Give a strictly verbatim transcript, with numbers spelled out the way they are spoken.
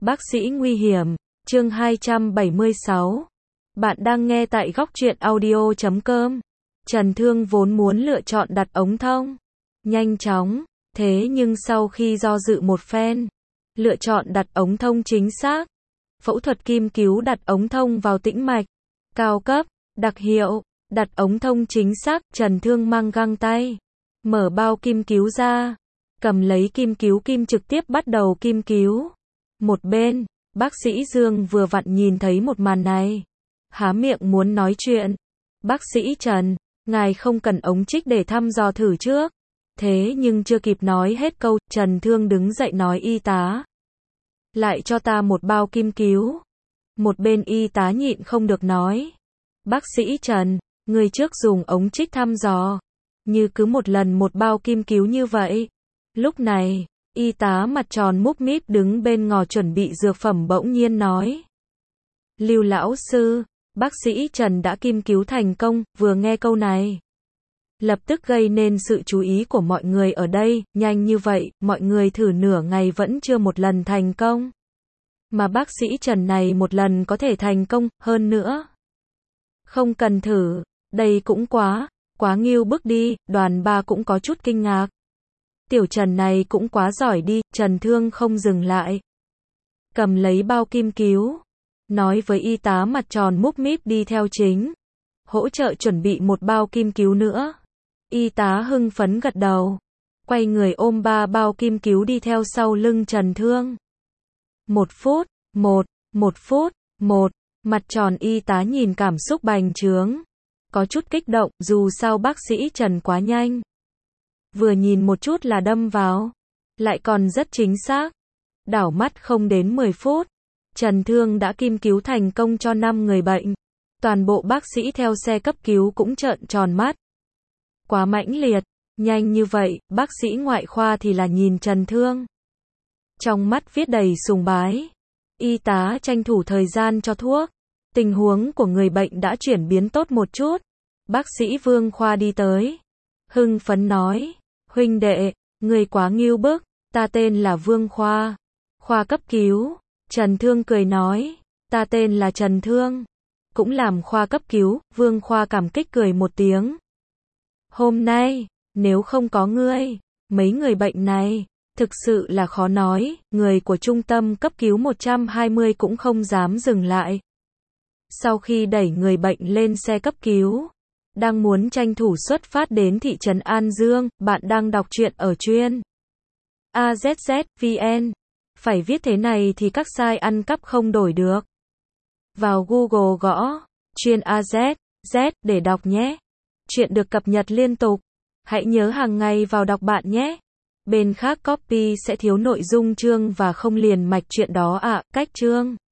Bác sĩ nguy hiểm, chương hai trăm bảy mươi sáu. Bạn đang nghe tại góc truyện audio chấm com. Trần Thương vốn muốn lựa chọn đặt ống thông nhanh chóng, thế nhưng sau khi do dự một phen, lựa chọn đặt ống thông chính xác. Phẫu thuật kim cứu đặt ống thông vào tĩnh mạch, cao cấp, đặc hiệu, đặt ống thông chính xác. Trần Thương mang găng tay, mở bao kim cứu ra, cầm lấy kim cứu kim trực tiếp bắt đầu kim cứu. Một bên, bác sĩ Dương vừa vặn nhìn thấy một màn này, há miệng muốn nói chuyện. Bác sĩ Trần, ngài không cần ống trích để thăm dò thử trước. Thế nhưng chưa kịp nói hết câu, Trần Thương đứng dậy nói: y tá, lại cho ta một bao kim cứu. Một bên y tá nhịn không được nói: bác sĩ Trần, người trước dùng ống trích thăm dò, như cứ một lần một bao kim cứu như vậy. Lúc này, y tá mặt tròn múp míp đứng bên ngò chuẩn bị dược phẩm bỗng nhiên nói: Lưu lão sư, bác sĩ Trần đã kim cứu thành công. Vừa nghe câu này, lập tức gây nên sự chú ý của mọi người ở đây. Nhanh như vậy, mọi người thử nửa ngày vẫn chưa một lần thành công. Mà bác sĩ Trần này một lần có thể thành công, hơn nữa không cần thử, đây cũng quá, quá nghiêu bức đi. Đoàn ba cũng có chút kinh ngạc. Tiểu Trần này cũng quá giỏi đi. Trần Thương không dừng lại, cầm lấy bao kim cứu, nói với y tá mặt tròn múp míp đi theo chính, hỗ trợ chuẩn bị một bao kim cứu nữa. Y tá hưng phấn gật đầu, quay người ôm ba bao kim cứu đi theo sau lưng Trần Thương. Một phút, một, một phút, một, mặt tròn y tá nhìn cảm xúc bành trướng, có chút kích động, dù sao bác sĩ Trần quá nhanh. Vừa nhìn một chút là đâm vào, lại còn rất chính xác. Đảo mắt không đến mười phút, Trần Thương đã kim cứu thành công cho năm người bệnh. Toàn bộ bác sĩ theo xe cấp cứu cũng trợn tròn mắt. Quá mãnh liệt, nhanh như vậy. Bác sĩ ngoại khoa thì là nhìn Trần Thương, trong mắt viết đầy sùng bái. Y tá tranh thủ thời gian cho thuốc. Tình huống của người bệnh đã chuyển biến tốt một chút. Bác sĩ Vương Khoa đi tới, hưng phấn nói: huynh đệ, người quá nghiêu bức, ta tên là Vương Khoa, khoa cấp cứu. Trần Thương cười nói: ta tên là Trần Thương, cũng làm khoa cấp cứu. Vương Khoa cảm kích cười một tiếng: hôm nay, nếu không có ngươi, mấy người bệnh này, thực sự là khó nói. Người của trung tâm cấp cứu một trăm hai mươi cũng không dám dừng lại. Sau khi đẩy người bệnh lên xe cấp cứu, đang muốn tranh thủ xuất phát đến thị trấn An Dương. Bạn đang đọc truyện ở truyện a zét zét vê en. Phải viết thế này thì các site ăn cắp không đổi được. Vào Google gõ truyện a zét zét để đọc nhé. Chuyện được cập nhật liên tục. Hãy nhớ hàng ngày vào đọc bạn nhé. Bên khác copy sẽ thiếu nội dung chương và không liền mạch chuyện đó ạ. À, cách chương